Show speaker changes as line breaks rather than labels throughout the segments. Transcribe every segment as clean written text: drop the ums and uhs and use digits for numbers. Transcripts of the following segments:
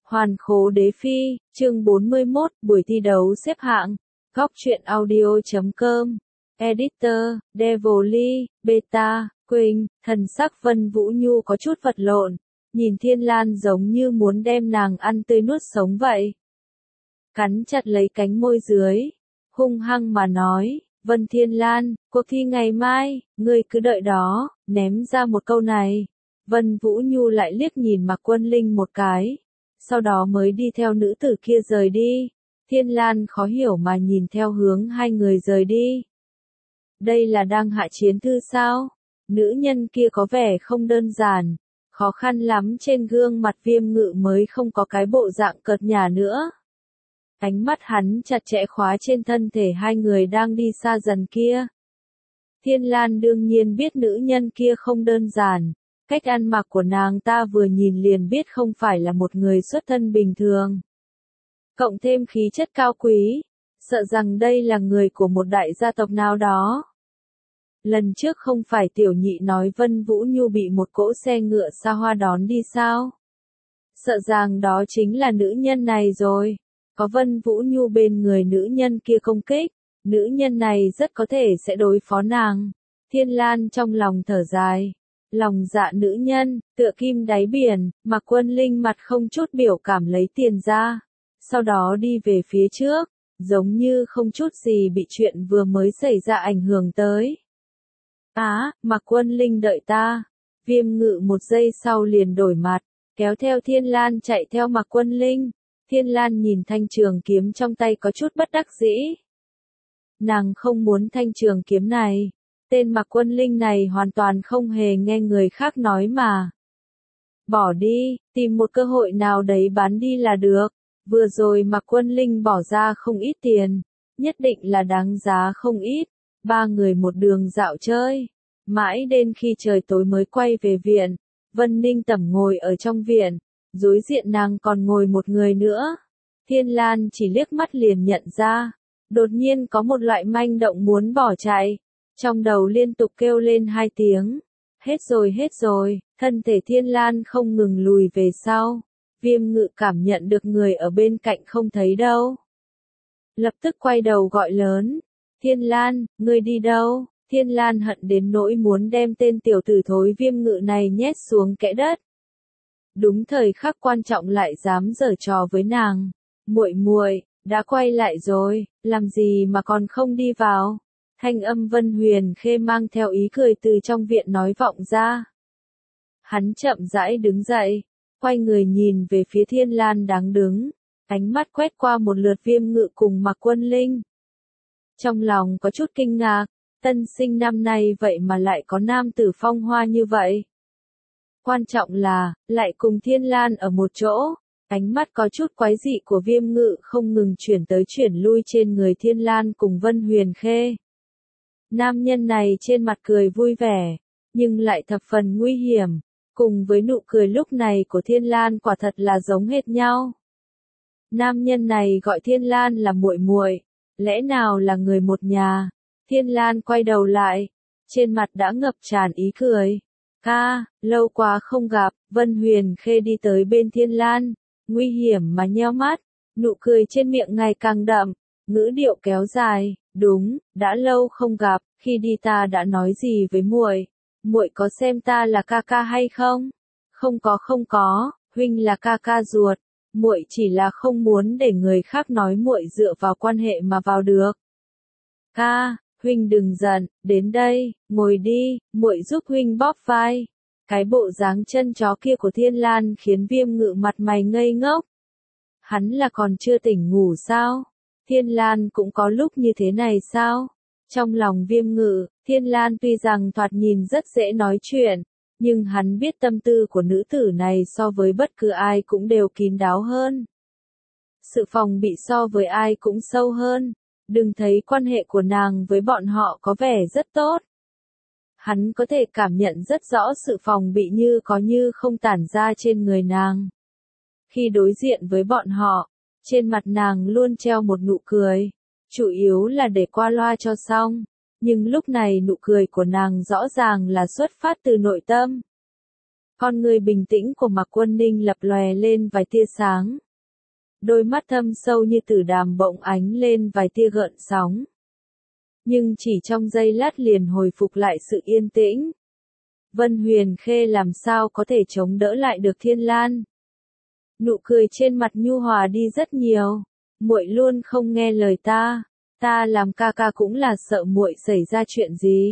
Hoàn khố đế phi, chương 41, buổi thi đấu xếp hạng. Góc truyện audio.com. Editor, Devoli, Beta, Quỳnh, thần sắc Vân Vũ Nhu có chút vật lộn. Nhìn Thiên Lan giống như muốn đem nàng ăn tươi nuốt sống vậy. Cắn chặt lấy cánh môi dưới. Hung hăng mà nói, Vân Thiên Lan, cuộc thi ngày mai, ngươi cứ đợi đó, ném ra một câu này. Vân Vũ Nhu lại liếc nhìn Mạc Quân Linh một cái. Sau đó mới đi theo nữ tử kia rời đi. Thiên Lan khó hiểu mà nhìn theo hướng hai người rời đi. Đây là đang hạ chiến thư sao? Nữ nhân kia có vẻ không đơn giản. Khó khăn lắm trên gương mặt Viêm Ngự mới không có cái bộ dạng cợt nhả nữa. Ánh mắt hắn chặt chẽ khóa trên thân thể hai người đang đi xa dần kia. Thiên Lan đương nhiên biết nữ nhân kia không đơn giản. Cách ăn mặc của nàng ta vừa nhìn liền biết không phải là một người xuất thân bình thường. Cộng thêm khí chất cao quý, sợ rằng đây là người của một đại gia tộc nào đó. Lần trước không phải tiểu nhị nói Vân Vũ Nhu bị một cỗ xe ngựa xa hoa đón đi sao? Sợ rằng đó chính là nữ nhân này rồi. Có Vân Vũ Nhu bên người nữ nhân kia công kích, nữ nhân này rất có thể sẽ đối phó nàng. Thiên Lan trong lòng thở dài. Lòng dạ nữ nhân, tựa kim đáy biển, Mạc Quân Linh mặt không chút biểu cảm lấy tiền ra. Sau đó đi về phía trước, giống như không chút gì bị chuyện vừa mới xảy ra ảnh hưởng tới. Mạc Quân Linh đợi ta. Viêm Ngự một giây sau liền đổi mặt, kéo theo Thiên Lan chạy theo Mạc Quân Linh. Thiên Lan nhìn thanh trường kiếm trong tay có chút bất đắc dĩ. Nàng không muốn thanh trường kiếm này. Tên Mạc Quân Linh này hoàn toàn không hề nghe người khác nói mà. Bỏ đi, tìm một cơ hội nào đấy bán đi là được. Vừa rồi Mạc Quân Linh bỏ ra không ít tiền, nhất định là đáng giá không ít. Ba người một đường dạo chơi, mãi đến khi trời tối mới quay về viện. Vân Ninh Tẩm ngồi ở trong viện, đối diện nàng còn ngồi một người nữa. Thiên Lan chỉ liếc mắt liền nhận ra, đột nhiên có một loại manh động muốn bỏ chạy. Trong đầu liên tục kêu lên hai tiếng. Hết rồi, thân thể Thiên Lan không ngừng lùi về sau. Viêm Ngự cảm nhận được người ở bên cạnh không thấy đâu. Lập tức quay đầu gọi lớn. Thiên Lan, ngươi đi đâu? Thiên Lan hận đến nỗi muốn đem tên tiểu tử thối Viêm Ngự này nhét xuống kẽ đất. Đúng thời khắc quan trọng lại dám giở trò với nàng. Muội, đã quay lại rồi, làm gì mà còn không đi vào? Thanh âm Vân Huyền Khê mang theo ý cười từ trong viện nói vọng ra. Hắn chậm rãi đứng dậy, quay người nhìn về phía Thiên Lan đang đứng, ánh mắt quét qua một lượt Viêm Ngự cùng Mạc Quân Linh. Trong lòng có chút kinh ngạc, tân sinh năm nay vậy mà lại có nam tử phong hoa như vậy. Quan trọng là, lại cùng Thiên Lan ở một chỗ, ánh mắt có chút quái dị của Viêm Ngự không ngừng chuyển tới chuyển lui trên người Thiên Lan cùng Vân Huyền Khê. Nam nhân này trên mặt cười vui vẻ, nhưng lại thập phần nguy hiểm, cùng với nụ cười lúc này của Thiên Lan quả thật là giống hệt nhau. Nam nhân này gọi Thiên Lan là muội, lẽ nào là người một nhà? Thiên Lan quay đầu lại, trên mặt đã ngập tràn ý cười. Lâu quá không gặp. Vân Huyền Khê đi tới bên Thiên Lan, nguy hiểm mà nheo mắt, nụ cười trên miệng ngày càng đậm, ngữ điệu kéo dài. Đúng, đã lâu không gặp, khi đi ta đã nói gì với muội? Muội có xem ta là ca ca hay không? Không có, huynh là ca ca ruột, muội chỉ là không muốn để người khác nói muội dựa vào quan hệ mà vào được. Huynh đừng giận, đến đây, ngồi đi, muội giúp huynh bóp vai. Cái bộ dáng chân chó kia của Thiên Lan khiến Viêm Ngự mặt mày ngây ngốc. Hắn là còn chưa tỉnh ngủ sao? Thiên Lan cũng có lúc như thế này sao? Trong lòng Viêm Ngự, Thiên Lan tuy rằng thoạt nhìn rất dễ nói chuyện, nhưng hắn biết tâm tư của nữ tử này so với bất cứ ai cũng đều kín đáo hơn. Sự phòng bị so với ai cũng sâu hơn. Đừng thấy quan hệ của nàng với bọn họ có vẻ rất tốt. Hắn có thể cảm nhận rất rõ sự phòng bị như có như không tản ra trên người nàng. Khi đối diện với bọn họ, trên mặt nàng luôn treo một nụ cười, chủ yếu là để qua loa cho xong, nhưng lúc này nụ cười của nàng rõ ràng là xuất phát từ nội tâm. Con người bình tĩnh của Mạc Quân Ninh lập lòe lên vài tia sáng. Đôi mắt thâm sâu như tử đàm bỗng ánh lên vài tia gợn sóng. Nhưng chỉ trong giây lát liền hồi phục lại sự yên tĩnh. Vân Huyền Khê làm sao có thể chống đỡ lại được Thiên Lan. Nụ cười trên mặt nhu hòa đi rất nhiều. Muội luôn không nghe lời ta. Ta làm ca ca cũng là sợ muội xảy ra chuyện gì.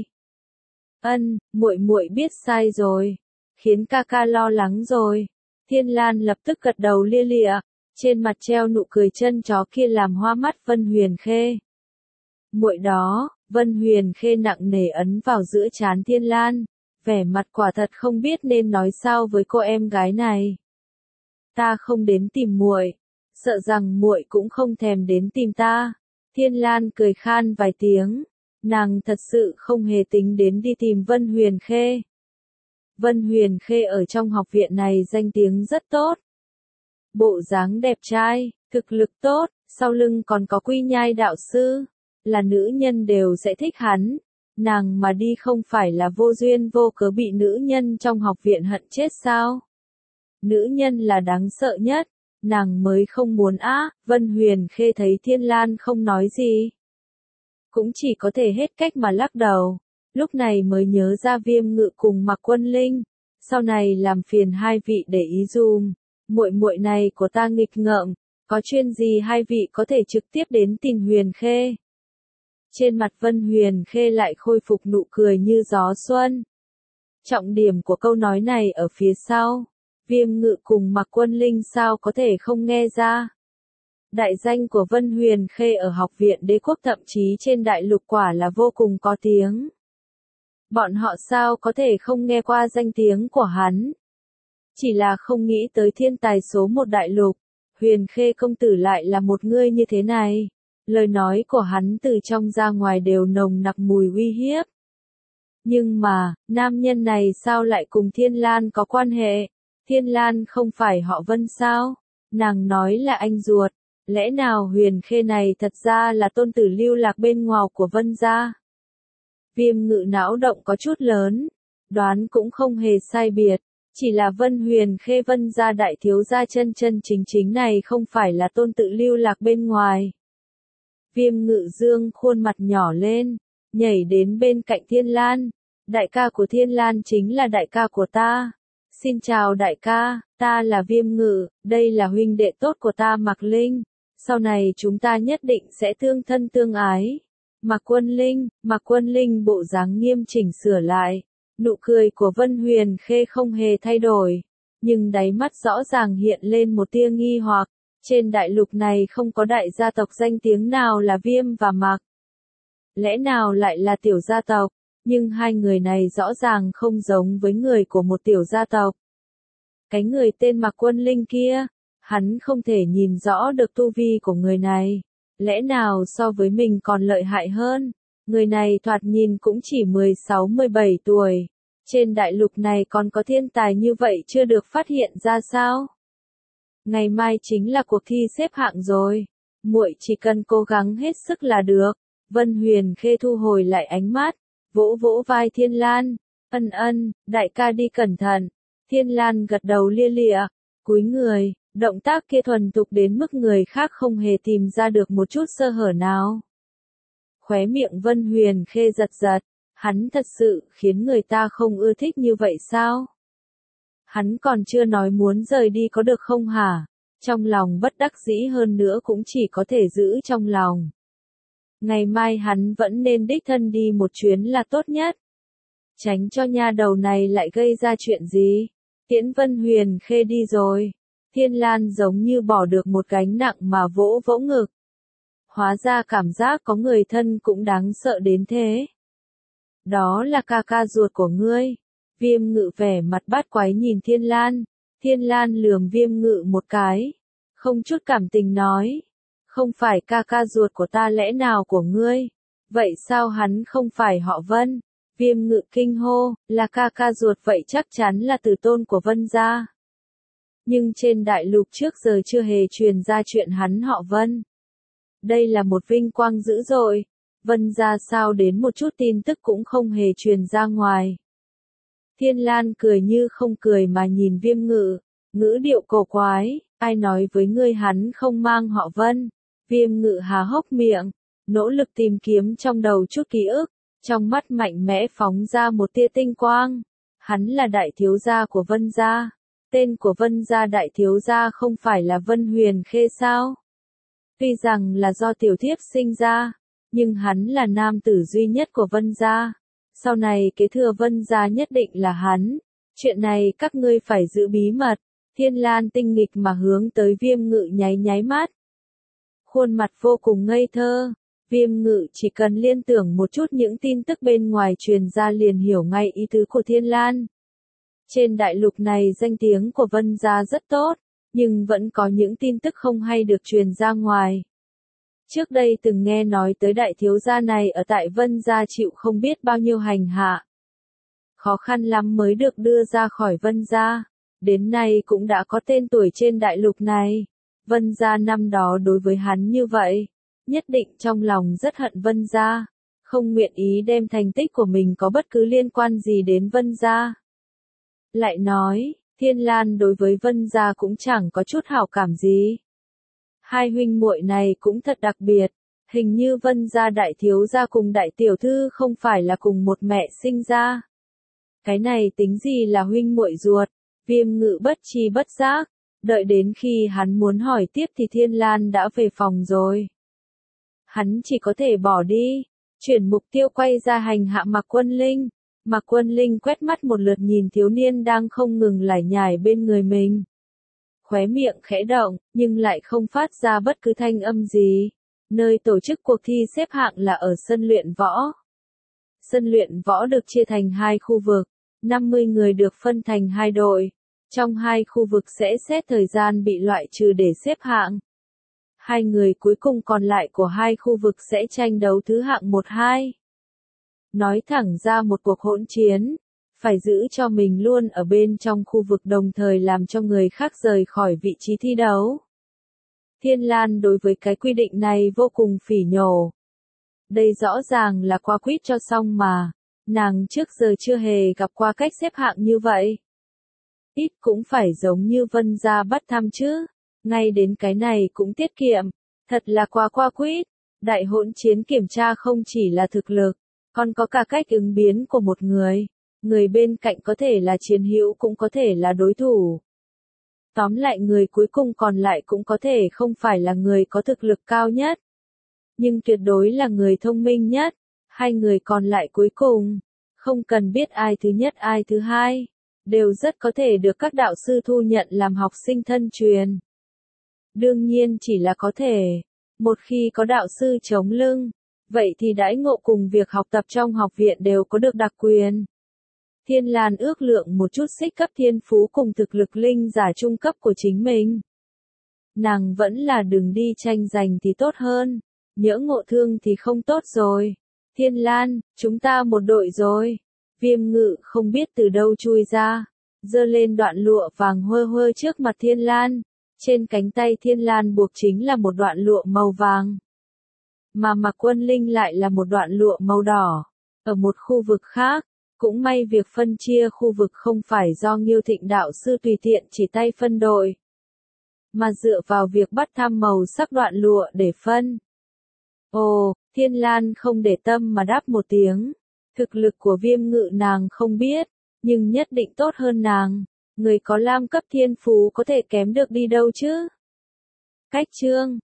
Ân, muội biết sai rồi. Khiến ca ca lo lắng rồi. Thiên Lan lập tức gật đầu lia lịa. Trên mặt treo nụ cười chân chó kia làm hoa mắt Vân Huyền Khê. Muội đó, Vân Huyền Khê nặng nề ấn vào giữa trán Thiên Lan. Vẻ mặt quả thật không biết nên nói sao với cô em gái này. Ta không đến tìm muội, sợ rằng muội cũng không thèm đến tìm ta. Thiên Lan cười khan vài tiếng, nàng thật sự không hề tính đến đi tìm Vân Huyền Khê. Vân Huyền Khê ở trong học viện này danh tiếng rất tốt. Bộ dáng đẹp trai, thực lực tốt, sau lưng còn có Quy Nhai đạo sư, là nữ nhân đều sẽ thích hắn. Nàng mà đi không phải là vô duyên vô cớ bị nữ nhân trong học viện hận chết sao? Nữ nhân là đáng sợ nhất, nàng mới không muốn á. Vân Huyền Khê thấy Thiên Lan không nói gì, cũng chỉ có thể hết cách mà lắc đầu. Lúc này mới nhớ ra Viêm Ngự cùng Mạc Quân Linh, sau này làm phiền hai vị để ý dùm. Muội này của ta nghịch ngợm, có chuyện gì hai vị có thể trực tiếp đến tìm Huyền Khê. Trên mặt Vân Huyền Khê lại khôi phục nụ cười như gió xuân. Trọng điểm của câu nói này ở phía sau. Viêm Ngự cùng Mạc Quân Linh sao có thể không nghe ra. Đại danh của Vân Huyền Khê ở học viện đế quốc thậm chí trên đại lục quả là vô cùng có tiếng. Bọn họ sao có thể không nghe qua danh tiếng của hắn. Chỉ là không nghĩ tới thiên tài số một đại lục. Huyền Khê công tử lại là một người như thế này. Lời nói của hắn từ trong ra ngoài đều nồng nặc mùi uy hiếp. Nhưng mà, nam nhân này sao lại cùng Thiên Lan có quan hệ? Thiên Lan không phải họ Vân sao? Nàng nói là anh ruột. Lẽ nào Huyền Khê này thật ra là tôn tử lưu lạc bên ngoài của Vân gia? Viêm Ngự não động có chút lớn. Đoán cũng không hề sai biệt. Chỉ là Vân Huyền Khê Vân gia đại thiếu gia chân chân chính chính này không phải là tôn tử lưu lạc bên ngoài. Viêm Ngự dương khuôn mặt nhỏ lên, nhảy đến bên cạnh Thiên Lan. Đại ca của Thiên Lan chính là đại ca của ta. Xin chào đại ca, ta là Viêm Ngự, đây là huynh đệ tốt của ta Mạc Linh. Sau này chúng ta nhất định sẽ tương thân tương ái. Mạc Quân Linh bộ dáng nghiêm chỉnh sửa lại. Nụ cười của Vân Huyền Khê không hề thay đổi, nhưng đáy mắt rõ ràng hiện lên một tia nghi hoặc. Trên đại lục này không có đại gia tộc danh tiếng nào là Viêm và Mạc. Lẽ nào lại là tiểu gia tộc, nhưng hai người này rõ ràng không giống với người của một tiểu gia tộc. Cái người tên Mạc Quân Linh kia, hắn không thể nhìn rõ được tu vi của người này. Lẽ nào so với mình còn lợi hại hơn? Người này thoạt nhìn cũng chỉ 16-17 tuổi. Trên đại lục này còn có thiên tài như vậy chưa được phát hiện ra sao? Ngày mai chính là cuộc thi xếp hạng rồi. Muội chỉ cần cố gắng hết sức là được. Vân Huyền Khê thu hồi lại ánh mắt, vỗ vỗ vai Thiên Lan. Ân, đại ca đi cẩn thận. Thiên Lan gật đầu lia lịa, cúi người, động tác kia thuần thục đến mức người khác không hề tìm ra được một chút sơ hở nào. Khóe miệng Vân Huyền Khê giật giật, hắn thật sự khiến người ta không ưa thích như vậy sao? Hắn còn chưa nói muốn rời đi có được không hả? Trong lòng bất đắc dĩ hơn nữa cũng chỉ có thể giữ trong lòng. Ngày mai hắn vẫn nên đích thân đi một chuyến là tốt nhất. Tránh cho nha đầu này lại gây ra chuyện gì. Tiễn Vân Huyền Khê đi rồi. Thiên Lan giống như bỏ được một gánh nặng mà vỗ vỗ ngực. Hóa ra cảm giác có người thân cũng đáng sợ đến thế. Đó là ca ca ruột của ngươi. Viêm Ngự vẻ mặt bát quái nhìn Thiên Lan. Thiên Lan lườm Viêm Ngự một cái. Không chút cảm tình nói. Không phải ca ca ruột của ta lẽ nào của ngươi? Vậy sao hắn không phải họ Vân? Viêm Ngự kinh hô, là ca ca ruột vậy chắc chắn là tử tôn của Vân gia. Nhưng trên đại lục trước giờ chưa hề truyền ra chuyện hắn họ Vân. Đây là một vinh quang dữ dội. Vân gia sao đến một chút tin tức cũng không hề truyền ra ngoài. Thiên Lan cười như không cười mà nhìn Viêm Ngự, ngữ điệu cổ quái, ai nói với ngươi hắn không mang họ Vân. Viêm Ngự há hốc miệng, nỗ lực tìm kiếm trong đầu chút ký ức, trong mắt mạnh mẽ phóng ra một tia tinh quang. Hắn là đại thiếu gia của Vân gia. Tên của Vân gia đại thiếu gia không phải là Vân Huyền Khê sao? Tuy rằng là do tiểu thiếp sinh ra, nhưng hắn là nam tử duy nhất của Vân gia. Sau này kế thừa Vân gia nhất định là hắn. Chuyện này các ngươi phải giữ bí mật. Thiên Lan tinh nghịch mà hướng tới Viêm Ngự nháy nháy mắt. Khuôn mặt vô cùng ngây thơ. Viêm Ngự chỉ cần liên tưởng một chút những tin tức bên ngoài truyền ra liền hiểu ngay ý tứ của Thiên Lan. Trên đại lục này danh tiếng của Vân gia rất tốt, nhưng vẫn có những tin tức không hay được truyền ra ngoài. Trước đây từng nghe nói tới đại thiếu gia này ở tại Vân gia chịu không biết bao nhiêu hành hạ. Khó khăn lắm mới được đưa ra khỏi Vân gia, đến nay cũng đã có tên tuổi trên đại lục này. Vân gia năm đó đối với hắn như vậy, nhất định trong lòng rất hận Vân gia, không nguyện ý đem thành tích của mình có bất cứ liên quan gì đến Vân gia. Lại nói, Thiên Lan đối với Vân gia cũng chẳng có chút hảo cảm gì. Hai huynh muội này cũng thật đặc biệt, hình như Vân gia đại thiếu gia cùng đại tiểu thư không phải là cùng một mẹ sinh ra. Cái này tính gì là huynh muội ruột? Viêm Ngự bất tri bất giác, đợi đến khi hắn muốn hỏi tiếp thì Thiên Lan đã về phòng rồi. Hắn chỉ có thể bỏ đi, chuyển mục tiêu quay ra hành hạ Mạc Quân Linh. Mạc Quân Linh quét mắt một lượt nhìn thiếu niên đang không ngừng lải nhải bên người mình. Khóe miệng khẽ động, nhưng lại không phát ra bất cứ thanh âm gì. Nơi tổ chức cuộc thi xếp hạng là ở sân luyện võ. Sân luyện võ được chia thành hai khu vực, 50 người được phân thành hai đội. Trong hai khu vực sẽ xét thời gian bị loại trừ để xếp hạng. Hai người cuối cùng còn lại của hai khu vực sẽ tranh đấu thứ hạng 1-2. Nói thẳng ra một cuộc hỗn chiến, phải giữ cho mình luôn ở bên trong khu vực đồng thời làm cho người khác rời khỏi vị trí thi đấu. Thiên Lan đối với cái quy định này vô cùng phỉ nhổ. Đây rõ ràng là qua quýt cho xong mà, nàng trước giờ chưa hề gặp qua cách xếp hạng như vậy. Ít cũng phải giống như Vân gia bắt thăm chứ, ngay đến cái này cũng tiết kiệm, thật là qua quýt. Đại hỗn chiến kiểm tra không chỉ là thực lực, còn có cả cách ứng biến của một người. Người bên cạnh có thể là chiến hữu cũng có thể là đối thủ. Tóm lại người cuối cùng còn lại cũng có thể không phải là người có thực lực cao nhất, nhưng tuyệt đối là người thông minh nhất. Hai người còn lại cuối cùng, không cần biết ai thứ nhất ai thứ hai, đều rất có thể được các đạo sư thu nhận làm học sinh thân truyền. Đương nhiên chỉ là có thể, một khi có đạo sư chống lưng, vậy thì đãi ngộ cùng việc học tập trong học viện đều có được đặc quyền. Thiên Lan ước lượng một chút xích cấp thiên phú cùng thực lực linh giả trung cấp của chính mình. Nàng vẫn là đừng đi tranh giành thì tốt hơn, nhỡ ngộ thương thì không tốt rồi. Thiên Lan, chúng ta một đội rồi. Viêm Ngự không biết từ đâu chui ra, giơ lên đoạn lụa vàng hơ hơ trước mặt Thiên Lan. Trên cánh tay Thiên Lan buộc chính là một đoạn lụa màu vàng, mà Mạc Quân Linh lại là một đoạn lụa màu đỏ. Ở một khu vực khác, cũng may việc phân chia khu vực không phải do Nghiêu Thịnh đạo sư tùy tiện chỉ tay phân đội, mà dựa vào việc bắt thăm màu sắc đoạn lụa để phân. Ồ, Thiên Lan không để tâm mà đáp một tiếng. Thực lực của Viêm Ngự nàng không biết, nhưng nhất định tốt hơn nàng. Người có lam cấp thiên phú có thể kém được đi đâu chứ. Cách chương